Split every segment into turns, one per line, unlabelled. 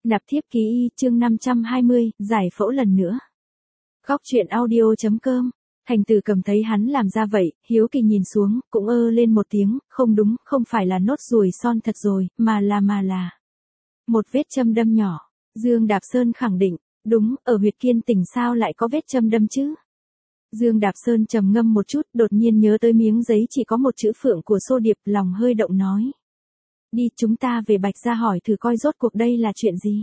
Nạp thiếp ký y, chương 520, giải phẫu lần nữa. Góc truyện audio.com. Thành Tử Cầm thấy hắn làm ra vậy, hiếu kỳ nhìn xuống, cũng lên một tiếng, không đúng, không phải là nốt ruồi son thật rồi, mà là một vết châm đâm nhỏ. Dương Đạp Sơn khẳng định, đúng, ở huyệt kiên tỉnh sao lại có vết châm đâm chứ? Dương Đạp Sơn trầm ngâm một chút, đột nhiên nhớ tới miếng giấy chỉ có một chữ phượng của Xô Điệp, lòng hơi động nói. Đi, chúng ta về Bạch gia hỏi thử coi rốt cuộc đây là chuyện gì.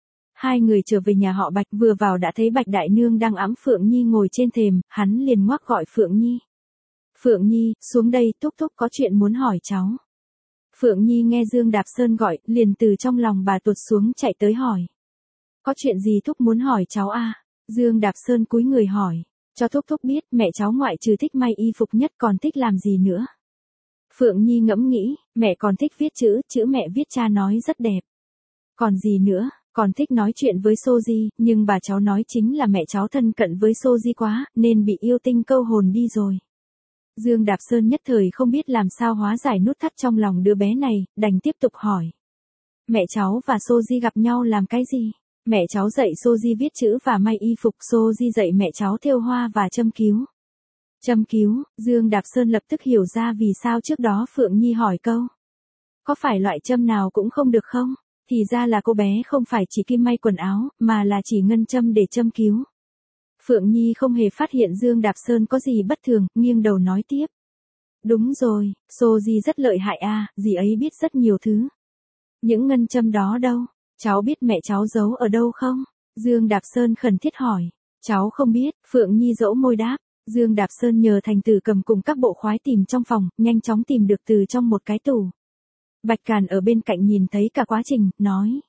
Hai người trở về nhà họ Bạch, vừa vào đã thấy Bạch Đại Nương đang ẵm Phượng Nhi ngồi trên thềm, hắn liền ngoắc gọi Phượng Nhi. Phượng Nhi, xuống đây, thúc thúc có chuyện muốn hỏi cháu. Phượng Nhi nghe Dương Đạp Sơn gọi, liền từ trong lòng bà tuột xuống chạy tới hỏi. Có chuyện gì thúc muốn hỏi cháu à? Dương Đạp Sơn cúi người hỏi, cho thúc thúc biết mẹ cháu ngoại trừ thích may y phục nhất còn thích làm gì nữa. Phượng Nhi ngẫm nghĩ, mẹ còn thích viết chữ mẹ viết cha nói rất đẹp. Còn gì nữa, còn thích nói chuyện với Soji, nhưng bà cháu nói chính là mẹ cháu thân cận với Soji quá, nên bị yêu tinh câu hồn đi rồi. Dương Đạp Sơn nhất thời không biết làm sao hóa giải nút thắt trong lòng đứa bé này, đành tiếp tục hỏi. Mẹ cháu và Soji gặp nhau làm cái gì? Mẹ cháu dạy Soji viết chữ và may y phục, Soji dạy mẹ cháu thêu hoa và châm cứu. Châm cứu, Dương Đạp Sơn lập tức hiểu ra vì sao trước đó Phượng Nhi hỏi câu. Có phải loại châm nào cũng không được không? Thì ra là cô bé không phải chỉ kim may quần áo, mà là chỉ ngân châm để châm cứu. Phượng Nhi không hề phát hiện Dương Đạp Sơn có gì bất thường, nghiêng đầu nói tiếp. Đúng rồi, Soji rất lợi hại à, dì ấy biết rất nhiều thứ. Những ngân châm đó đâu? Cháu biết mẹ cháu giấu ở đâu không? Dương Đạp Sơn khẩn thiết hỏi. Cháu không biết, Phượng Nhi dỗ môi đáp. Dương Đạp Sơn nhờ Thành Tử Cầm cùng các bộ khoái tìm trong phòng, nhanh chóng tìm được từ trong một cái tủ. Bạch Càn ở bên cạnh nhìn thấy cả quá trình, nói.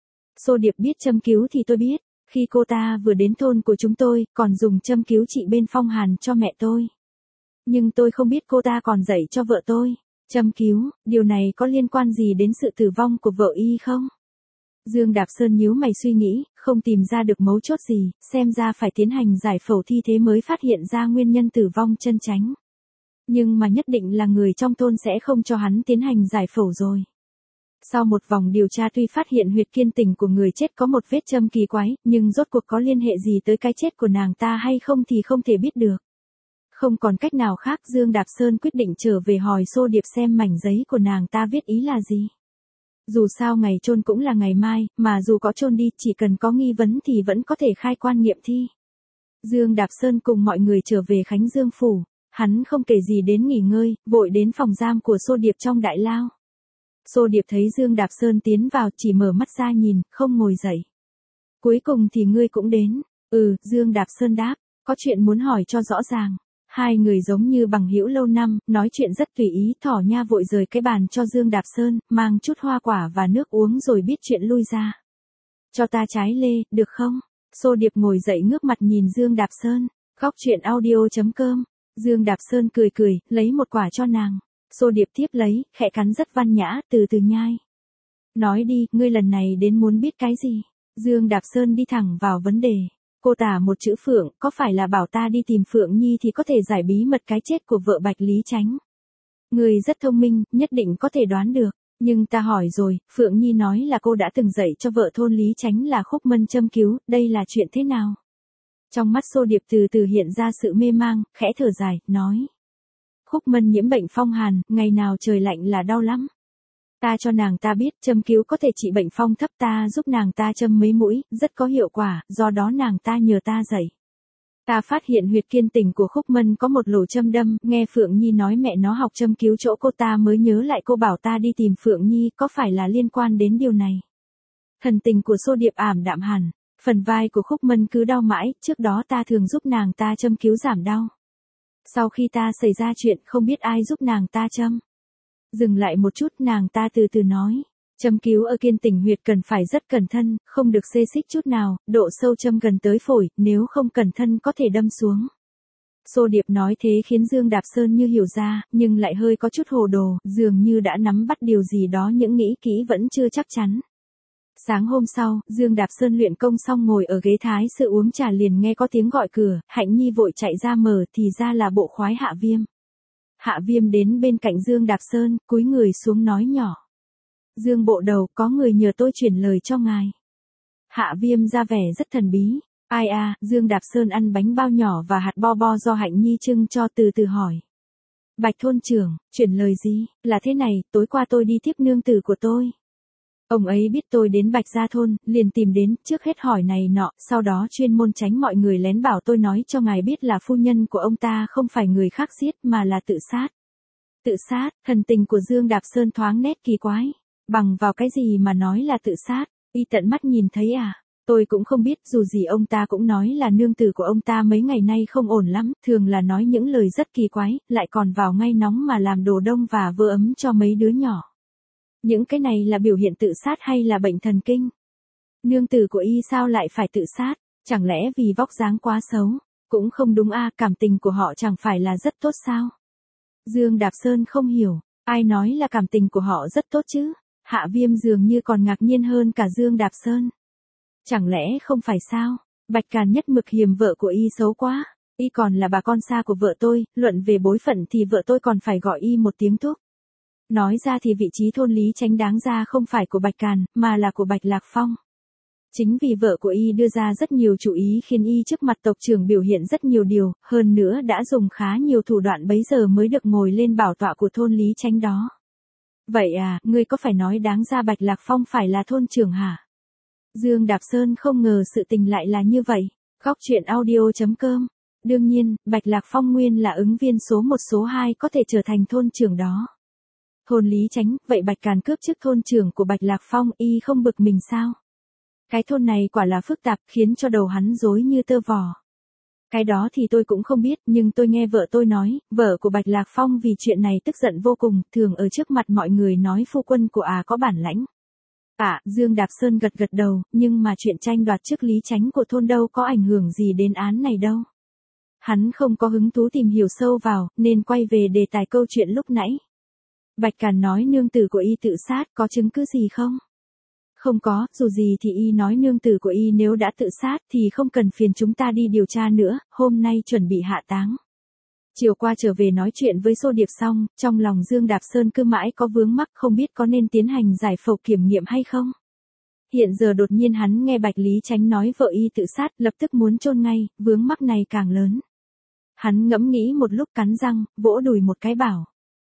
Xô Điệp biết châm cứu thì tôi biết, khi cô ta vừa đến thôn của chúng tôi, còn dùng châm cứu trị bên Phong Hàn cho mẹ tôi. Nhưng tôi không biết cô ta còn dạy cho vợ tôi. Châm cứu, điều này có liên quan gì đến sự tử vong của vợ y không? Dương Đạp Sơn nhíu mày suy nghĩ, không tìm ra được mấu chốt gì, xem ra phải tiến hành giải phẫu thi thế mới phát hiện ra nguyên nhân tử vong chân chánh. Nhưng mà nhất định là người trong thôn sẽ không cho hắn tiến hành giải phẫu rồi. Sau một vòng điều tra tuy phát hiện huyệt kiên tỉnh của người chết có một vết châm kỳ quái, nhưng rốt cuộc có liên hệ gì tới cái chết của nàng ta hay không thì không thể biết được. Không còn cách nào khác, Dương Đạp Sơn quyết định trở về hỏi Xô Điệp xem mảnh giấy của nàng ta viết ý là gì. Dù sao ngày chôn cũng là ngày mai, mà dù có chôn đi, chỉ cần có nghi vấn thì vẫn có thể khai quan nghiệm thi. Dương Đạp Sơn cùng mọi người trở về Khánh Dương Phủ, hắn không kể gì đến nghỉ ngơi, vội đến phòng giam của Xô Điệp trong đại lao. Xô Điệp thấy Dương Đạp Sơn tiến vào chỉ mở mắt ra nhìn, không ngồi dậy. Cuối cùng thì ngươi cũng đến. Dương Đạp Sơn đáp, có chuyện muốn hỏi cho rõ ràng. Hai người giống như bằng hữu lâu năm, nói chuyện rất tùy ý, Thỏ Nha vội rời cái bàn cho Dương Đạp Sơn, mang chút hoa quả và nước uống rồi biết chuyện lui ra. Cho ta trái lê, được không? Xô Điệp ngồi dậy ngước mặt nhìn Dương Đạp Sơn. Góc truyện audio.com. Dương Đạp Sơn cười cười, lấy một quả cho nàng. Xô Điệp tiếp lấy, khẽ cắn rất văn nhã, từ từ nhai. Nói đi, ngươi lần này đến muốn biết cái gì? Dương Đạp Sơn đi thẳng vào vấn đề. Cô tả một chữ Phượng, có phải là bảo ta đi tìm Phượng Nhi thì có thể giải bí mật cái chết của vợ Bạch Lý Chánh? Người rất thông minh, nhất định có thể đoán được. Nhưng ta hỏi rồi, Phượng Nhi nói là cô đã từng dạy cho vợ thôn Lý Chánh là Khúc Mân châm cứu, đây là chuyện thế nào? Trong mắt Xô Điệp từ từ hiện ra sự mê mang, khẽ thở dài, nói. Khúc Mân nhiễm bệnh phong hàn, ngày nào trời lạnh là đau lắm. Ta cho nàng ta biết châm cứu có thể trị bệnh phong thấp, ta giúp nàng ta châm mấy mũi, rất có hiệu quả, do đó nàng ta nhờ ta dạy. Ta phát hiện huyệt kiên tỉnh của Khúc Mân có một lỗ châm đâm, nghe Phượng Nhi nói mẹ nó học châm cứu chỗ cô ta mới nhớ lại cô bảo ta đi tìm Phượng Nhi, có phải là liên quan đến điều này? Thần tình của Xô Điệp ảm đạm hẳn, phần vai của Khúc Mân cứ đau mãi, trước đó ta thường giúp nàng ta châm cứu giảm đau. Sau khi ta xảy ra chuyện không biết ai giúp nàng ta châm. Dừng lại một chút nàng ta từ từ nói. Châm cứu ở kiên tỉnh huyệt cần phải rất cẩn thận, không được xê xích chút nào, độ sâu châm gần tới phổi, nếu không cẩn thận có thể đâm xuống. Xô Điệp nói thế khiến Dương Đạp Sơn như hiểu ra, nhưng lại hơi có chút hồ đồ, dường như đã nắm bắt điều gì đó những nghĩ kỹ vẫn chưa chắc chắn. Sáng hôm sau, Dương Đạp Sơn luyện công xong ngồi ở ghế thái sư uống trà liền nghe có tiếng gọi cửa, Hạnh Nhi vội chạy ra mở thì ra là bộ khoái Hạ Viêm. Hạ Viêm đến bên cạnh Dương Đạp Sơn, cúi người xuống nói nhỏ. Dương bộ đầu, có người nhờ tôi chuyển lời cho ngài. Hạ Viêm ra vẻ rất thần bí. Ai à, Dương Đạp Sơn ăn bánh bao nhỏ và hạt bo bo do Hạnh Nhi trưng cho, từ từ hỏi. Bạch thôn trưởng, chuyển lời gì, là thế này, tối qua tôi đi tiếp nương tử của tôi. Ông ấy biết tôi đến Bạch Gia Thôn, liền tìm đến, trước hết hỏi này nọ, sau đó chuyên môn tránh mọi người lén bảo tôi nói cho ngài biết là phu nhân của ông ta không phải người khác giết mà là tự sát. Tự sát, thần tình của Dương Đạp Sơn thoáng nét kỳ quái. Bằng vào cái gì mà nói là tự sát, y tận mắt nhìn thấy à? Tôi cũng không biết, dù gì ông ta cũng nói là nương tử của ông ta mấy ngày nay không ổn lắm, thường là nói những lời rất kỳ quái, lại còn vào ngay nóng mà làm đồ đông và vỡ ấm cho mấy đứa nhỏ. Những cái này là biểu hiện tự sát hay là bệnh thần kinh? Nương tử của y sao lại phải tự sát? Chẳng lẽ vì vóc dáng quá xấu? Cũng không đúng a, cảm tình của họ chẳng phải là rất tốt sao? Dương Đạp Sơn không hiểu, ai nói là cảm tình của họ rất tốt chứ? Hạ Viêm dường như còn ngạc nhiên hơn cả Dương Đạp Sơn. Chẳng lẽ không phải sao? Bạch Càn nhất mực hiềm vợ của y xấu quá. Y còn là bà con xa của vợ tôi, luận về bối phận thì vợ tôi còn phải gọi y một tiếng thúc. Nói ra thì vị trí thôn Lý Chánh đáng ra không phải của Bạch Càn, mà là của Bạch Lạc Phong. Chính vì vợ của y đưa ra rất nhiều chủ ý khiến y trước mặt tộc trưởng biểu hiện rất nhiều điều, hơn nữa đã dùng khá nhiều thủ đoạn bấy giờ mới được ngồi lên bảo tọa của thôn Lý Chánh đó. Vậy à, ngươi có phải nói đáng ra Bạch Lạc Phong phải là thôn trưởng hả? Dương Đạp Sơn không ngờ sự tình lại là như vậy. Góc truyện audio.com. Đương nhiên, Bạch Lạc Phong nguyên là ứng viên số 1 số 2 có thể trở thành thôn trưởng đó. Thôn Lý Chánh, vậy Bạch Càn cướp chức thôn trưởng của Bạch Lạc Phong, y không bực mình sao? Cái thôn này quả là phức tạp, khiến cho đầu hắn rối như tơ vò. Cái đó thì tôi cũng không biết, nhưng tôi nghe vợ tôi nói, vợ của Bạch Lạc Phong vì chuyện này tức giận vô cùng, thường ở trước mặt mọi người nói phu quân của có bản lãnh. Dương Đạp Sơn gật gật đầu, nhưng mà chuyện tranh đoạt chức Lý Chánh của thôn đâu có ảnh hưởng gì đến án này đâu. Hắn không có hứng thú tìm hiểu sâu vào, nên quay về đề tài câu chuyện lúc nãy. Bạch Càn nói nương tử của y tự sát, có chứng cứ gì không? Không có, dù gì thì y nói nương tử của y nếu đã tự sát thì không cần phiền chúng ta đi điều tra nữa, hôm nay chuẩn bị hạ táng. Chiều qua trở về nói chuyện với Xô Điệp xong, trong lòng Dương Đạp Sơn cứ mãi có vướng mắc không biết có nên tiến hành giải phẫu kiểm nghiệm hay không. Hiện giờ đột nhiên hắn nghe Bạch Lý Chánh nói vợ y tự sát, lập tức muốn chôn ngay, vướng mắc này càng lớn. Hắn ngẫm nghĩ một lúc cắn răng, vỗ đùi một cái bảo.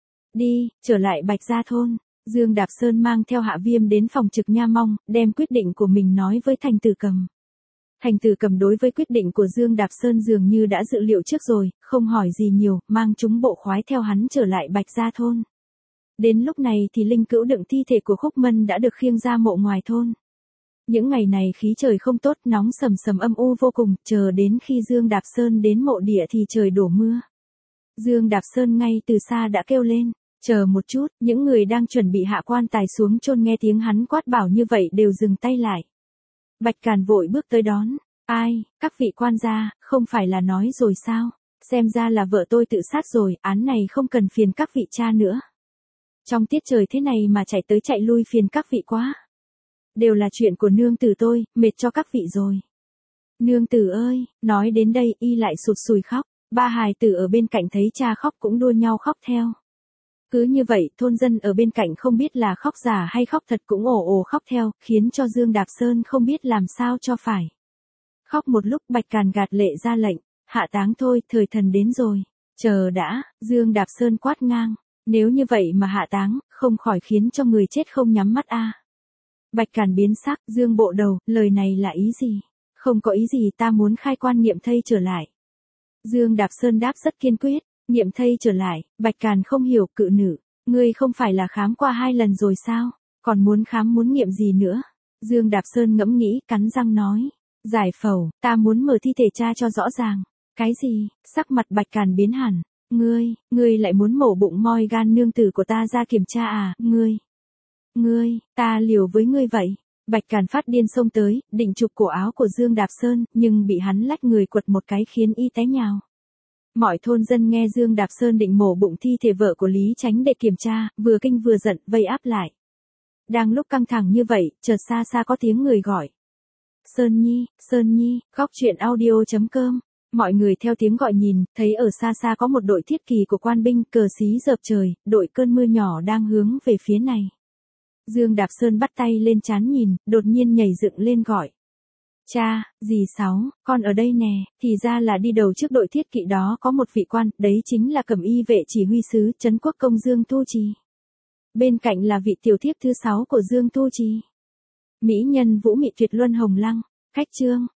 Đi, trở lại Bạch Gia Thôn. Dương Đạp Sơn mang theo Hạ Viêm đến phòng trực Nha Mong, đem quyết định của mình nói với Thành Tử Cầm. Thành Tử Cầm đối với quyết định của Dương Đạp Sơn dường như đã dự liệu trước rồi, không hỏi gì nhiều, mang chúng bộ khoái theo hắn trở lại Bạch Gia Thôn. Đến lúc này thì linh cữu đựng thi thể của Khúc Mân đã được khiêng ra mộ ngoài thôn. Những ngày này khí trời không tốt, nóng sầm sầm âm u vô cùng, chờ đến khi Dương Đạp Sơn đến mộ địa thì trời đổ mưa. Dương Đạp Sơn ngay từ xa đã kêu lên, chờ một chút, những người đang chuẩn bị hạ quan tài xuống chôn nghe tiếng hắn quát bảo như vậy đều dừng tay lại. Bạch Càn vội bước tới đón, ai, các vị quan gia, không phải là nói rồi sao, xem ra là vợ tôi tự sát rồi, án này không cần phiền các vị cha nữa. Trong tiết trời thế này mà chạy tới chạy lui phiền các vị quá. Đều là chuyện của nương tử tôi, mệt cho các vị rồi. Nương tử ơi, nói đến đây y lại sụt sùi khóc, ba hài tử ở bên cạnh thấy cha khóc cũng đua nhau khóc theo. Cứ như vậy, thôn dân ở bên cạnh không biết là khóc giả hay khóc thật cũng ồ ồ khóc theo, khiến cho Dương Đạp Sơn không biết làm sao cho phải. Khóc một lúc Bạch Càn gạt lệ ra lệnh, hạ táng thôi, thời thần đến rồi. Chờ đã, Dương Đạp Sơn quát ngang, nếu như vậy mà hạ táng, không khỏi khiến cho người chết không nhắm mắt Bạch Càn biến sắc, Dương bộ đầu, lời này là ý gì? Không có ý gì, ta muốn khai quan nghiệm thây trở lại. Dương Đạp Sơn đáp rất kiên quyết, nghiệm thây trở lại. Bạch Càn không hiểu, cự nữ, ngươi không phải là khám qua 2 lần rồi sao, còn muốn khám muốn nghiệm gì nữa? Dương Đạp Sơn ngẫm nghĩ, cắn răng nói, giải phẫu, ta muốn mở thi thể cha cho rõ ràng. Cái gì? Sắc mặt Bạch Càn biến hẳn, ngươi lại muốn mổ bụng moi gan nương tử của ta ra kiểm tra à? Ngươi, ta liều với ngươi vậy. Bạch Càn phát điên xông tới, định chụp cổ áo của Dương Đạp Sơn, nhưng bị hắn lách người quật một cái khiến y té nhào. Mọi thôn dân nghe Dương Đạp Sơn định mổ bụng thi thể vợ của Lý Chánh để kiểm tra, vừa kinh vừa giận, vây áp lại. Đang lúc căng thẳng như vậy, chợt xa xa có tiếng người gọi. Sơn Nhi, góc truyện audio.com. Mọi người theo tiếng gọi nhìn, thấy ở xa xa có một đội thiết kỳ của quan binh, cờ xí dợp trời, đội cơn mưa nhỏ đang hướng về phía này. Dương Đạp Sơn bắt tay lên trán nhìn, đột nhiên nhảy dựng lên gọi. Cha, dì Sáu, con ở đây nè, thì ra là đi đầu trước đội thiết kỵ đó có một vị quan, đấy chính là Cẩm Y vệ chỉ huy sứ trấn quốc công Dương Tu Trì. Bên cạnh là vị tiểu thiếp thứ 6 của Dương Tu Trì. Mỹ nhân vũ mị tuyệt luân Hồng Lăng, khách trương.